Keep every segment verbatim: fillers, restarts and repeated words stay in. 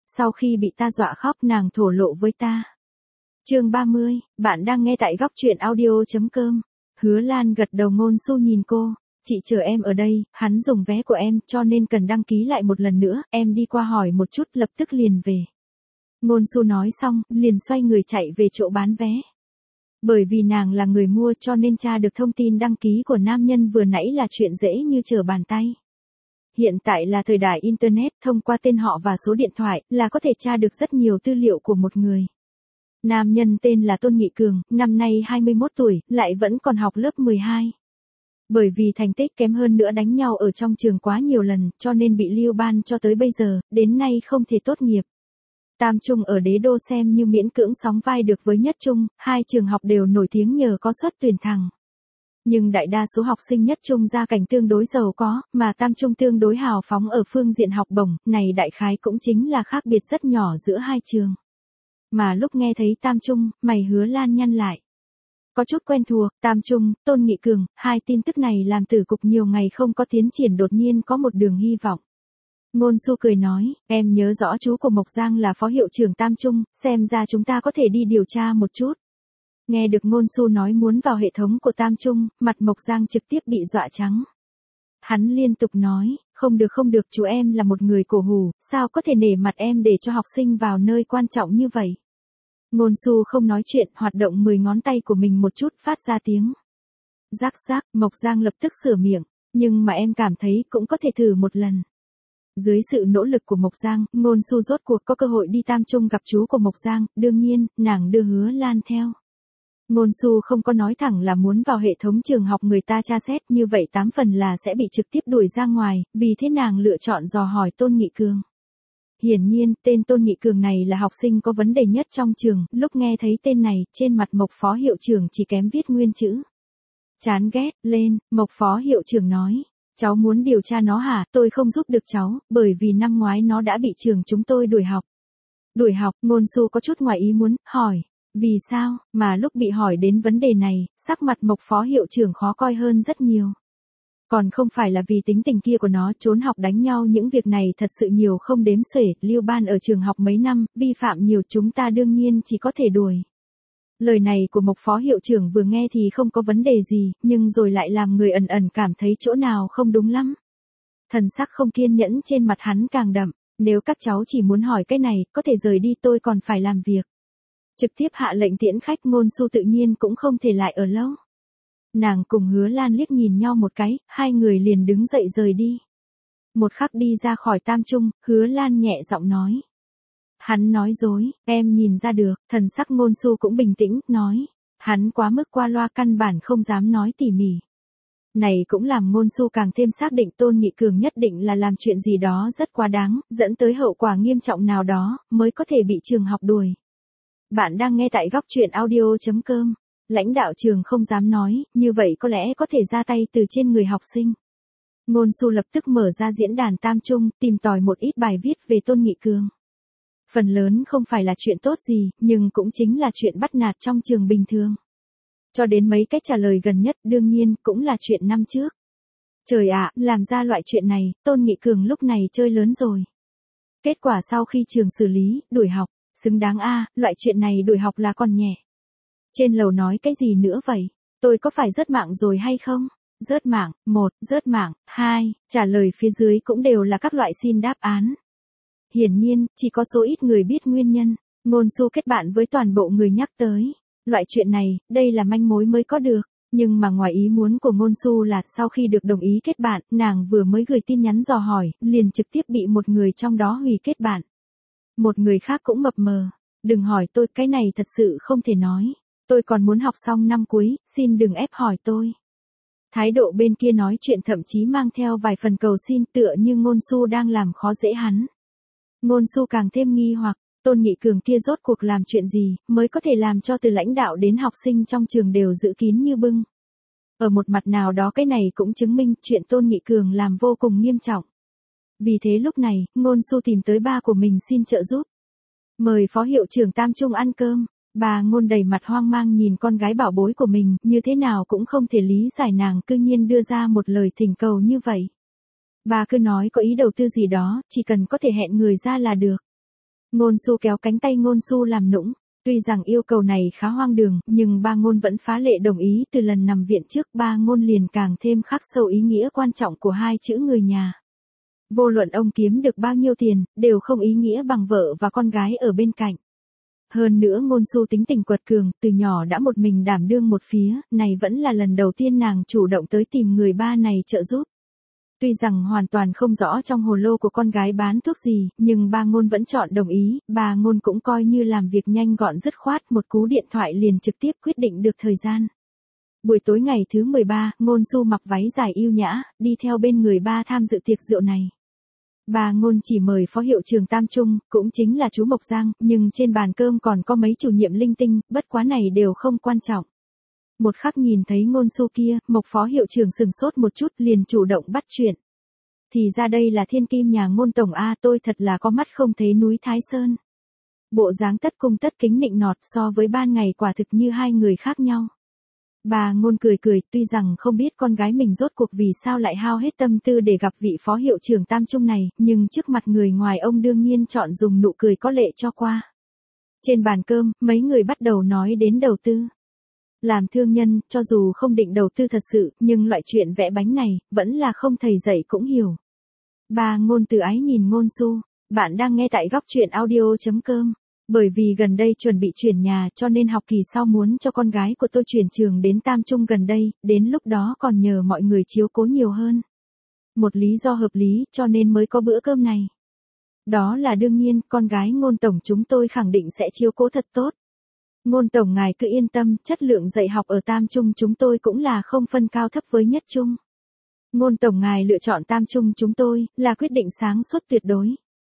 sau khi bị ta dọa khóc nàng thổ lộ với ta. Chương ba mươi, bạn đang nghe tại góc truyện audio chấm com. Hứa Lan gật đầu. Ngôn Xu nhìn cô, chị chờ em ở đây, hắn dùng vé của em cho nên cần đăng ký lại một lần nữa, em đi qua hỏi một chút lập tức liền về. Ngôn Xu nói xong, liền xoay người chạy về chỗ bán vé. Bởi vì nàng là người mua cho nên tra được thông tin đăng ký của nam nhân vừa nãy là chuyện dễ như trở bàn tay. Hiện tại là thời đại Internet, thông qua tên họ và số điện thoại là có thể tra được rất nhiều tư liệu của một người. Nam nhân tên là Tôn Nghị Cường, năm nay hai mươi mốt tuổi, lại vẫn còn học lớp mười hai. Bởi vì thành tích kém hơn nữa đánh nhau ở trong trường quá nhiều lần, cho nên bị lưu ban cho tới bây giờ, đến nay không thể tốt nghiệp. Tam Trung ở Đế Đô xem như miễn cưỡng sóng vai được với Nhất Trung, hai trường học đều nổi tiếng nhờ có suất tuyển thẳng. Nhưng đại đa số học sinh Nhất Trung gia cảnh tương đối giàu có, mà Tam Trung tương đối hào phóng ở phương diện học bổng, này đại khái cũng chính là khác biệt rất nhỏ giữa hai trường. Mà lúc nghe thấy Tam Trung, mày Hứa Lan nhăn lại. Có chút quen thuộc, Tam Trung, Tôn Nghị Cường, hai tin tức này làm tử cục nhiều ngày không có tiến triển đột nhiên có một đường hy vọng. Ngôn Xu cười nói, em nhớ rõ chú của Mộc Giang là phó hiệu trưởng Tam Trung, xem ra chúng ta có thể đi điều tra một chút. Nghe được Ngôn Xu nói muốn vào hệ thống của Tam Trung, mặt Mộc Giang trực tiếp bị dọa trắng. Hắn liên tục nói, không được không được, chú em là một người cổ hủ, sao có thể nể mặt em để cho học sinh vào nơi quan trọng như vậy. Ngôn Xu không nói chuyện, hoạt động mười ngón tay của mình một chút phát ra tiếng. Rắc rắc, Mộc Giang lập tức sửa miệng, nhưng mà em cảm thấy cũng có thể thử một lần. Dưới sự nỗ lực của Mộc Giang, Ngôn Xu rốt cuộc có cơ hội đi Tam Trung gặp chú của Mộc Giang, đương nhiên, nàng đưa Hứa Lan theo. Ngôn Xu không có nói thẳng là muốn vào hệ thống trường học người ta tra xét, như vậy tám phần là sẽ bị trực tiếp đuổi ra ngoài, vì thế nàng lựa chọn dò hỏi Tôn Nghị Cường. Hiển nhiên, tên Tôn Nghị Cường này là học sinh có vấn đề nhất trong trường, lúc nghe thấy tên này, trên mặt Mộc phó hiệu trưởng chỉ kém viết nguyên chữ. Chán ghét, lên, Mộc phó hiệu trưởng nói. Cháu muốn điều tra nó hả? Tôi không giúp được cháu, bởi vì năm ngoái nó đã bị trường chúng tôi đuổi học. Đuổi học, Ngôn Xu có chút ngoài ý muốn, hỏi. Vì sao? Mà lúc bị hỏi đến vấn đề này, sắc mặt Mộc phó hiệu trưởng khó coi hơn rất nhiều. Còn không phải là vì tính tình kia của nó, trốn học đánh nhau những việc này thật sự nhiều không đếm xuể, lưu ban ở trường học mấy năm, vi phạm nhiều, chúng ta đương nhiên chỉ có thể đuổi. Lời này của Mộc phó hiệu trưởng vừa nghe thì không có vấn đề gì, nhưng rồi lại làm người ẩn ẩn cảm thấy chỗ nào không đúng lắm. Thần sắc không kiên nhẫn trên mặt hắn càng đậm, nếu các cháu chỉ muốn hỏi cái này, có thể rời đi, tôi còn phải làm việc. Trực tiếp hạ lệnh tiễn khách. Ngôn Xu tự nhiên cũng không thể lại ở lâu. Nàng cùng Hứa Lan liếc nhìn nhau một cái, hai người liền đứng dậy rời đi. Một khắc đi ra khỏi Tam Trung, Hứa Lan nhẹ giọng nói. Hắn nói dối, em nhìn ra được. Thần sắc Ngôn Xu cũng bình tĩnh, nói. Hắn quá mức qua loa, căn bản không dám nói tỉ mỉ. Này cũng làm Ngôn Xu càng thêm xác định Tôn Nghị Cường nhất định là làm chuyện gì đó rất quá đáng, dẫn tới hậu quả nghiêm trọng nào đó, mới có thể bị trường học đuổi. Bạn đang nghe tại góc truyện audio chấm com. Lãnh đạo trường không dám nói, như vậy có lẽ có thể ra tay từ trên người học sinh. Ngôn Xu lập tức mở ra diễn đàn Tam Trung, tìm tòi một ít bài viết về Tôn Nghị Cường. Phần lớn không phải là chuyện tốt gì, nhưng cũng chính là chuyện bắt nạt trong trường bình thường. Cho đến mấy cách trả lời gần nhất, đương nhiên, cũng là chuyện năm trước. Trời ạ, làm ra loại chuyện này, Tôn Nghị Cường lúc này chơi lớn rồi. Kết quả sau khi trường xử lý, đuổi học, xứng đáng a, loại chuyện này đuổi học là còn nhẹ. Trên lầu nói cái gì nữa vậy? Tôi có phải rớt mạng rồi hay không? Rớt mạng, một, rớt mạng, hai, trả lời phía dưới cũng đều là các loại xin đáp án. Hiển nhiên, chỉ có số ít người biết nguyên nhân. Ngôn Xu kết bạn với toàn bộ người nhắc tới. Loại chuyện này, đây là manh mối mới có được. Nhưng mà ngoài ý muốn của Ngôn Xu là sau khi được đồng ý kết bạn, nàng vừa mới gửi tin nhắn dò hỏi, liền trực tiếp bị một người trong đó hủy kết bạn. Một người khác cũng mập mờ. Đừng hỏi tôi, cái này thật sự không thể nói. Tôi còn muốn học xong năm cuối, xin đừng ép hỏi tôi. Thái độ bên kia nói chuyện thậm chí mang theo vài phần cầu xin, tựa như Ngôn Xu đang làm khó dễ hắn. Ngôn Xu càng thêm nghi hoặc, Tôn Nghị Cường kia rốt cuộc làm chuyện gì, mới có thể làm cho từ lãnh đạo đến học sinh trong trường đều giữ kín như bưng. Ở một mặt nào đó cái này cũng chứng minh chuyện Tôn Nghị Cường làm vô cùng nghiêm trọng. Vì thế lúc này, Ngôn Xu tìm tới ba của mình xin trợ giúp. Mời phó hiệu trưởng Tam Trung ăn cơm. Bà Ngôn đầy mặt hoang mang nhìn con gái bảo bối của mình, như thế nào cũng không thể lý giải nàng cư nhiên đưa ra một lời thỉnh cầu như vậy. Bà cứ nói có ý đầu tư gì đó, chỉ cần có thể hẹn người ra là được. Ngôn Xu kéo cánh tay Ngôn Xu làm nũng. Tuy rằng yêu cầu này khá hoang đường, nhưng ba Ngôn vẫn phá lệ đồng ý. Từ lần nằm viện trước, ba Ngôn liền càng thêm khắc sâu ý nghĩa quan trọng của hai chữ người nhà. Vô luận ông kiếm được bao nhiêu tiền, đều không ý nghĩa bằng vợ và con gái ở bên cạnh. Hơn nữa Ngôn Xu tính tình quật cường, từ nhỏ đã một mình đảm đương một phía, này vẫn là lần đầu tiên nàng chủ động tới tìm người ba này trợ giúp. Tuy rằng hoàn toàn không rõ trong hồ lô của con gái bán thuốc gì, nhưng ba Ngôn vẫn chọn đồng ý, ba Ngôn cũng coi như làm việc nhanh gọn dứt khoát, một cú điện thoại liền trực tiếp quyết định được thời gian. Buổi tối ngày thứ mười ba, Ngôn Xu mặc váy dài yêu nhã, đi theo bên người ba tham dự tiệc rượu này. Bà Ngôn chỉ mời phó hiệu trưởng Tam Trung, cũng chính là chú Mộc Giang, nhưng trên bàn cơm còn có mấy chủ nhiệm linh tinh, bất quá này đều không quan trọng. Một khắc nhìn thấy Ngôn Xu kia, Mộc phó hiệu trưởng sừng sốt một chút liền chủ động bắt chuyện. Thì ra đây là thiên kim nhà Ngôn tổng a, tôi thật là có mắt không thấy núi Thái Sơn. Bộ dáng tất cung tất kính nịnh nọt so với ban ngày quả thực như hai người khác nhau. Bà Ngôn cười cười, tuy rằng không biết con gái mình rốt cuộc vì sao lại hao hết tâm tư để gặp vị phó hiệu trưởng Tam Trung này, nhưng trước mặt người ngoài ông đương nhiên chọn dùng nụ cười có lệ cho qua. Trên bàn cơm, mấy người bắt đầu nói đến đầu tư. Làm thương nhân, cho dù không định đầu tư thật sự, nhưng loại chuyện vẽ bánh này, vẫn là không thầy dạy cũng hiểu. Bà Ngôn từ ái nhìn Ngôn Xu, bạn đang nghe tại góc truyện audio chấm com. Bởi vì gần đây chuẩn bị chuyển nhà cho nên học kỳ sau muốn cho con gái của tôi chuyển trường đến Tam Trung gần đây, đến lúc đó còn nhờ mọi người chiếu cố nhiều hơn. Một lý do hợp lý cho nên mới có bữa cơm này. Đó là đương nhiên, con gái Ngôn tổng chúng tôi khẳng định sẽ chiếu cố thật tốt. Ngôn tổng ngài cứ yên tâm, chất lượng dạy học ở Tam Trung chúng tôi cũng là không phân cao thấp với nhất trung. Ngôn tổng ngài lựa chọn Tam Trung chúng tôi, là quyết định sáng suốt tuyệt đối.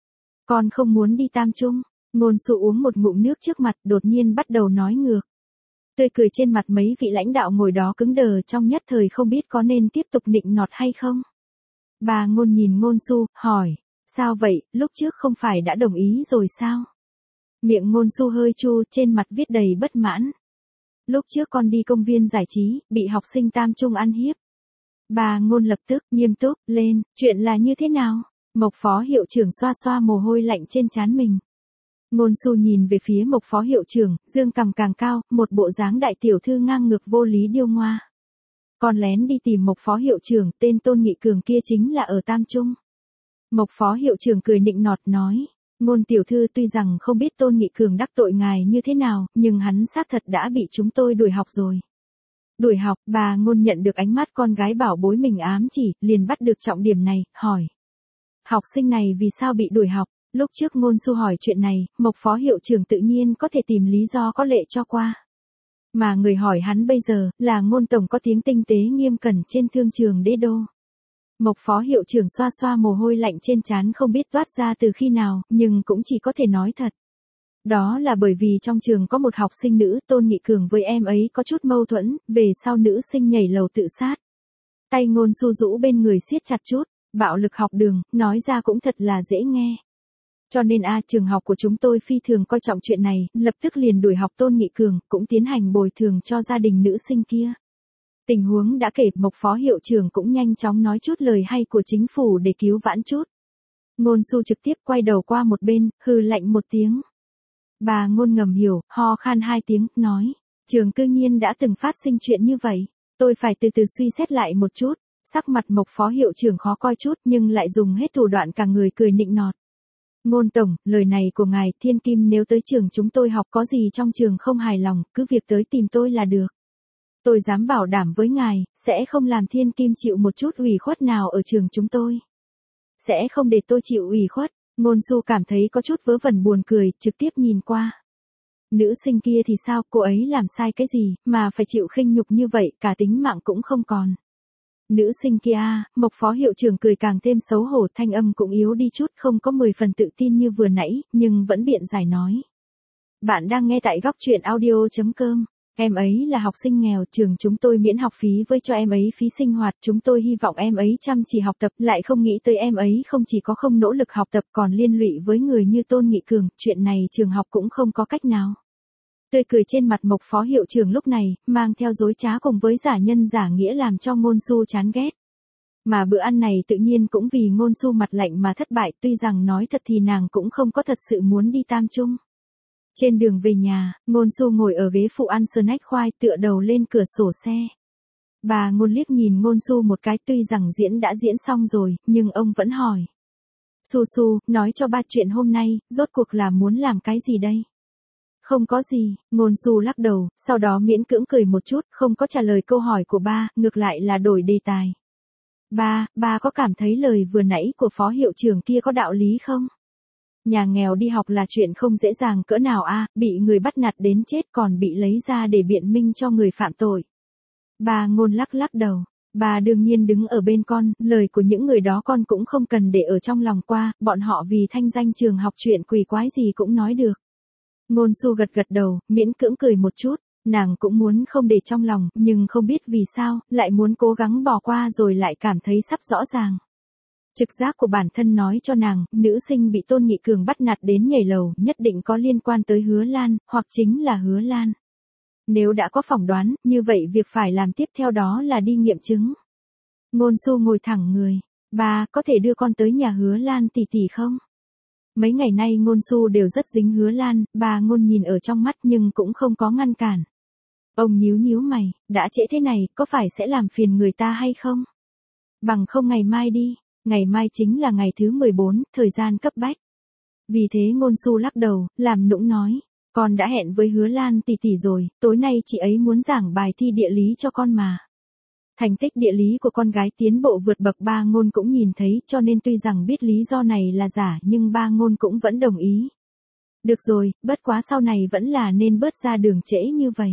Con không muốn đi Tam Trung. Ngôn Xu uống một ngụm nước trước mặt, đột nhiên bắt đầu nói ngược. Tươi cười trên mặt mấy vị lãnh đạo ngồi đó cứng đờ, trong nhất thời không biết có nên tiếp tục nịnh nọt hay không. Bà Ngôn nhìn Ngôn Xu, hỏi, sao vậy, lúc trước không phải đã đồng ý rồi sao? Miệng Ngôn Xu hơi chu, trên mặt viết đầy bất mãn. Lúc trước con đi công viên giải trí, bị học sinh Tam Trung ăn hiếp. Bà Ngôn lập tức nghiêm túc lên, chuyện là như thế nào? Mộc phó hiệu trưởng xoa xoa mồ hôi lạnh trên trán mình. Ngôn Xu nhìn về phía Mộc phó hiệu trưởng, dương cằm càng cao, một bộ dáng đại tiểu thư ngang ngược vô lý điêu ngoa. Con lén đi tìm Mộc phó hiệu trưởng, tên Tôn Nghị Cường kia chính là ở Tam Trung. Mộc phó hiệu trưởng cười nịnh nọt nói, Ngôn tiểu thư tuy rằng không biết Tôn Nghị Cường đắc tội ngài như thế nào, nhưng hắn xác thật đã bị chúng tôi đuổi học rồi. Đuổi học, bà Ngôn nhận được ánh mắt con gái bảo bối mình ám chỉ, liền bắt được trọng điểm này, hỏi. Học sinh này vì sao bị đuổi học? Lúc trước Ngôn Xu hỏi chuyện này, Mộc phó hiệu trưởng tự nhiên có thể tìm lý do có lệ cho qua. Mà người hỏi hắn bây giờ, là Ngôn tổng có tiếng tinh tế nghiêm cẩn trên thương trường đế đô. Mộc phó hiệu trưởng xoa xoa mồ hôi lạnh trên trán không biết toát ra từ khi nào, nhưng cũng chỉ có thể nói thật. Đó là bởi vì trong trường có một học sinh nữ, Tôn Nghị Cường với em ấy có chút mâu thuẫn, về sau nữ sinh nhảy lầu tự sát. Tay Ngôn Xu rũ bên người siết chặt chút, bạo lực học đường, nói ra cũng thật là dễ nghe. Cho nên a trường học của chúng tôi phi thường coi trọng chuyện này, lập tức liền đuổi học Tôn Nghị Cường, cũng tiến hành bồi thường cho gia đình nữ sinh kia. Tình huống đã kể, Mộc phó hiệu trưởng cũng nhanh chóng nói chút lời hay của chính phủ để cứu vãn chút. Ngôn Xu trực tiếp quay đầu qua một bên, hừ lạnh một tiếng. Bà Ngôn ngầm hiểu, ho khan hai tiếng, nói, trường cư nhiên đã từng phát sinh chuyện như vậy, tôi phải từ từ suy xét lại một chút. Sắc mặt Mộc phó hiệu trưởng khó coi chút nhưng lại dùng hết thủ đoạn cả người cười nịnh nọt. Ngôn tổng, lời này của ngài, thiên kim nếu tới trường chúng tôi học có gì trong trường không hài lòng, cứ việc tới tìm tôi là được. Tôi dám bảo đảm với ngài, sẽ không làm thiên kim chịu một chút ủy khuất nào ở trường chúng tôi. Sẽ không để tôi chịu ủy khuất. Ngôn Xu cảm thấy có chút vớ vẩn buồn cười, trực tiếp nhìn qua. Nữ sinh kia thì sao, cô ấy làm sai cái gì, mà phải chịu khinh nhục như vậy, cả tính mạng cũng không còn. Nữ sinh kia, Mộc phó hiệu trưởng cười càng thêm xấu hổ, thanh âm cũng yếu đi chút, không có mười phần tự tin như vừa nãy, nhưng vẫn biện giải nói. Bạn đang nghe tại góc truyện audio chấm com. Em ấy là học sinh nghèo, trường chúng tôi miễn học phí với cho em ấy phí sinh hoạt, chúng tôi hy vọng em ấy chăm chỉ học tập, lại không nghĩ tới em ấy không chỉ có không nỗ lực học tập còn liên lụy với người như Tôn Nghị Cường, chuyện này trường học cũng không có cách nào. Tươi cười trên mặt Mộc phó hiệu trưởng lúc này, mang theo dối trá cùng với giả nhân giả nghĩa làm cho Ngôn Xu chán ghét. Mà bữa ăn này tự nhiên cũng vì Ngôn Xu mặt lạnh mà thất bại, tuy rằng nói thật thì nàng cũng không có thật sự muốn đi Tam Trung. Trên đường về nhà, Ngôn Xu ngồi ở ghế phụ ăn snack khoai tựa đầu lên cửa sổ xe. Bà Ngôn liếc nhìn Ngôn Xu một cái, tuy rằng diễn đã diễn xong rồi, nhưng ông vẫn hỏi. Xu Xu, nói cho ba chuyện hôm nay, rốt cuộc là muốn làm cái gì đây? Không có gì, Ngôn Xu lắc đầu, sau đó miễn cưỡng cười một chút, không có trả lời câu hỏi của ba, ngược lại là đổi đề tài. Ba, ba có cảm thấy lời vừa nãy của phó hiệu trưởng kia có đạo lý không? Nhà nghèo đi học là chuyện không dễ dàng cỡ nào a, bị người bắt nạt đến chết còn bị lấy ra để biện minh cho người phạm tội. Bà Ngôn lắc lắc đầu. Bà đương nhiên đứng ở bên con, lời của những người đó con cũng không cần để ở trong lòng qua, bọn họ vì thanh danh trường học chuyện quỷ quái gì cũng nói được. Ngôn Xu gật gật đầu, miễn cưỡng cười một chút, nàng cũng muốn không để trong lòng, nhưng không biết vì sao, lại muốn cố gắng bỏ qua rồi lại cảm thấy sắp rõ ràng. Trực giác của bản thân nói cho nàng, nữ sinh bị Tôn Nghị Cường bắt nạt đến nhảy lầu nhất định có liên quan tới Hứa Lan, hoặc chính là Hứa Lan. Nếu đã có phỏng đoán, như vậy việc phải làm tiếp theo đó là đi nghiệm chứng. Ngôn Xu ngồi thẳng người. Ba, có thể đưa con tới nhà Hứa Lan tỷ tỷ không? Mấy ngày nay Ngôn Xu đều rất dính Hứa Lan, bà Ngôn nhìn ở trong mắt nhưng cũng không có ngăn cản. Ông nhíu nhíu mày, đã trễ thế này, có phải sẽ làm phiền người ta hay không? Bằng không ngày mai đi, ngày mai chính là ngày thứ mười bốn, thời gian cấp bách. Vì thế Ngôn Xu lắc đầu, làm nũng nói. Con đã hẹn với Hứa Lan tỷ tỷ rồi, tối nay chị ấy muốn giảng bài thi địa lý cho con mà. Thành tích địa lý của con gái tiến bộ vượt bậc, ba Ngôn cũng nhìn thấy, cho nên tuy rằng biết lý do này là giả nhưng ba Ngôn cũng vẫn đồng ý. Được rồi, bất quá sau này vẫn là nên bớt ra đường trễ như vậy.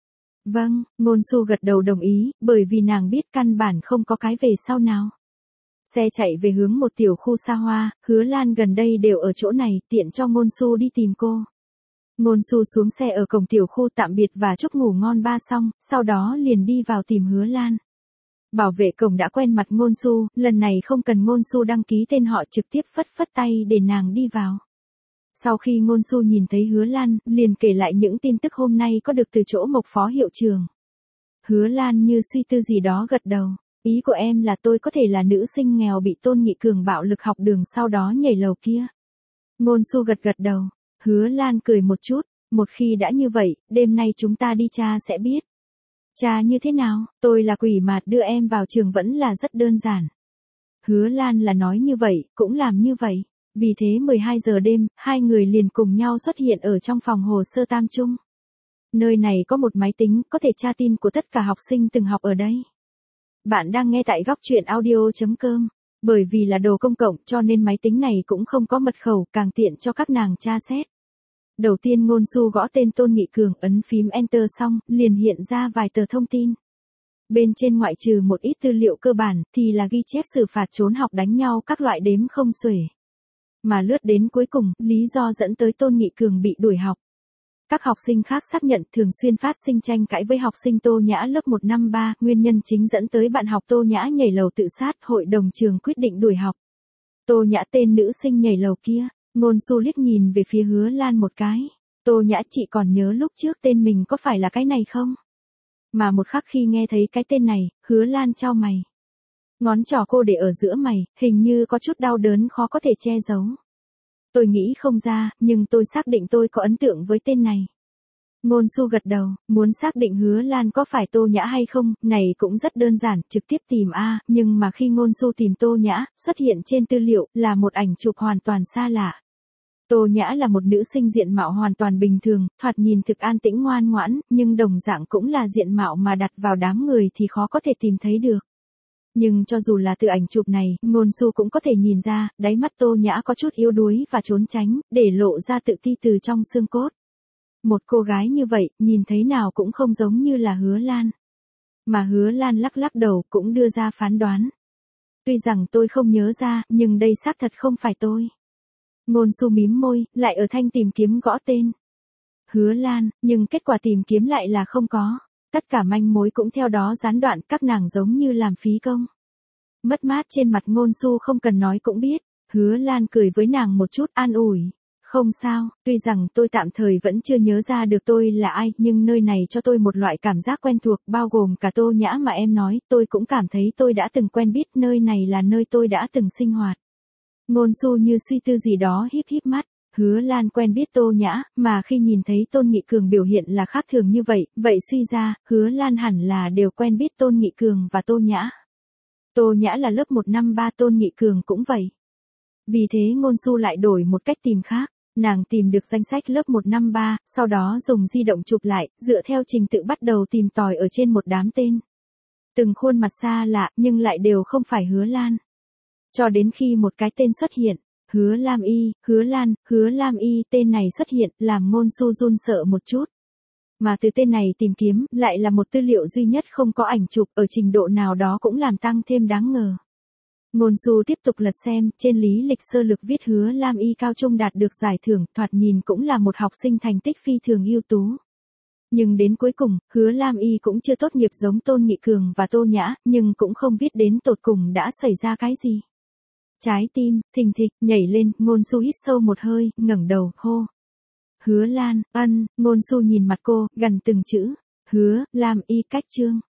Vâng, Ngôn Xu gật đầu đồng ý, bởi vì nàng biết căn bản không có cái về sau nào. Xe chạy về hướng một tiểu khu xa hoa, Hứa Lan gần đây đều ở chỗ này, tiện cho Ngôn Xu đi tìm cô. Ngôn Xu xuống xe ở cổng tiểu khu tạm biệt và chúc ngủ ngon ba xong, sau đó liền đi vào tìm Hứa Lan. Bảo vệ cổng đã quen mặt Ngôn Xu, lần này không cần Ngôn Xu đăng ký tên họ, trực tiếp phất phất tay để nàng đi vào. Sau khi Ngôn Xu nhìn thấy Hứa Lan, liền kể lại những tin tức hôm nay có được từ chỗ Mộc phó hiệu trưởng. Hứa Lan như suy tư gì đó gật đầu. Ý của em là tôi có thể là nữ sinh nghèo bị Tôn Nghị Cường bạo lực học đường sau đó nhảy lầu kia. Ngôn Xu gật gật đầu. Hứa Lan cười một chút, một khi đã như vậy, đêm nay chúng ta đi tra sẽ biết. Tra như thế nào, tôi là quỷ mà đưa em vào trường vẫn là rất đơn giản. Hứa Lan là nói như vậy, cũng làm như vậy. Vì thế mười hai giờ đêm, hai người liền cùng nhau xuất hiện ở trong phòng hồ sơ Tam Trung. Nơi này có một máy tính, có thể tra tin của tất cả học sinh từng học ở đây. Bạn đang nghe tại góc truyện audio chấm com. Bởi vì là đồ công cộng cho nên máy tính này cũng không có mật khẩu, càng tiện cho các nàng tra xét. Đầu tiên Ngôn Xu gõ tên Tôn Nghị Cường, ấn phím Enter xong, liền hiện ra vài tờ thông tin. Bên trên ngoại trừ một ít tư liệu cơ bản, thì là ghi chép xử phạt trốn học đánh nhau các loại đếm không xuể. Mà lướt đến cuối cùng, lý do dẫn tới Tôn Nghị Cường bị đuổi học. Các học sinh khác xác nhận thường xuyên phát sinh tranh cãi với học sinh Tô Nhã lớp một năm ba, nguyên nhân chính dẫn tới bạn học Tô Nhã nhảy lầu tự sát, hội đồng trường quyết định đuổi học. Tô Nhã tên nữ sinh nhảy lầu kia, Ngôn Xu liếc nhìn về phía Hứa Lan một cái. Tô Nhã, chị còn nhớ lúc trước tên mình có phải là cái này không? Mà một khắc khi nghe thấy cái tên này, Hứa Lan chau mày. Ngón trỏ cô để ở giữa mày, hình như có chút đau đớn khó có thể che giấu. Tôi nghĩ không ra, nhưng tôi xác định tôi có ấn tượng với tên này. Ngôn Xu gật đầu, muốn xác định Hứa Lan có phải Tô Nhã hay không, này cũng rất đơn giản, trực tiếp tìm A, nhưng mà khi Ngôn Xu tìm Tô Nhã, xuất hiện trên tư liệu, là một ảnh chụp hoàn toàn xa lạ. Tô Nhã là một nữ sinh diện mạo hoàn toàn bình thường, thoạt nhìn thực an tĩnh ngoan ngoãn, nhưng đồng dạng cũng là diện mạo mà đặt vào đám người thì khó có thể tìm thấy được. Nhưng cho dù là từ ảnh chụp này, Ngôn Xu cũng có thể nhìn ra, đáy mắt Tô Nhã có chút yếu đuối và trốn tránh, để lộ ra tự ti từ trong xương cốt. Một cô gái như vậy, nhìn thấy nào cũng không giống như là Hứa Lan. Mà Hứa Lan lắc lắc đầu cũng đưa ra phán đoán. Tuy rằng tôi không nhớ ra, nhưng đây xác thật không phải tôi. Ngôn Xu mím môi, lại ở thanh tìm kiếm gõ tên. Hứa Lan, nhưng kết quả tìm kiếm lại là không có. Tất cả manh mối cũng theo đó gián đoạn, các nàng giống như làm phí công. Mất mát trên mặt Ngôn Xu không cần nói cũng biết. Hứa Lan cười với nàng một chút an ủi. Không sao, tuy rằng tôi tạm thời vẫn chưa nhớ ra được tôi là ai, nhưng nơi này cho tôi một loại cảm giác quen thuộc, bao gồm cả Tô Nhã mà em nói, tôi cũng cảm thấy tôi đã từng quen biết, nơi này là nơi tôi đã từng sinh hoạt. Ngôn Xu như suy tư gì đó híp híp mắt. Hứa Lan quen biết Tô Nhã, mà khi nhìn thấy Tôn Nghị Cường biểu hiện là khác thường như vậy, vậy suy ra, Hứa Lan hẳn là đều quen biết Tôn Nghị Cường và Tô Nhã. Tô Nhã là lớp một năm ba, Tôn Nghị Cường cũng vậy. Vì thế Ngôn Xu lại đổi một cách tìm khác, nàng tìm được danh sách lớp một năm ba, sau đó dùng di động chụp lại, dựa theo trình tự bắt đầu tìm tòi ở trên một đám tên. Từng khuôn mặt xa lạ, nhưng lại đều không phải Hứa Lan. Cho đến khi một cái tên xuất hiện. Hứa Lam Y, Hứa Lan, Hứa Lam Y, tên này xuất hiện, làm Ngôn Xu run sợ một chút. Mà từ tên này tìm kiếm, lại là một tư liệu duy nhất không có ảnh chụp, ở trình độ nào đó cũng làm tăng thêm đáng ngờ. Ngôn Xu tiếp tục lật xem, trên lý lịch sơ lược viết Hứa Lam Y cao trung đạt được giải thưởng, thoạt nhìn cũng là một học sinh thành tích phi thường ưu tú. Nhưng đến cuối cùng, Hứa Lam Y cũng chưa tốt nghiệp giống Tôn Nghị Cường và Tô Nhã, nhưng cũng không viết đến tột cùng đã xảy ra cái gì. Trái tim, thình thịch, nhảy lên, Ngôn Xu hít sâu một hơi, ngẩng đầu, hô. Hứa Lan, ân, Ngôn Xu nhìn mặt cô, gần từng chữ. Hứa, Lam Y cách chương.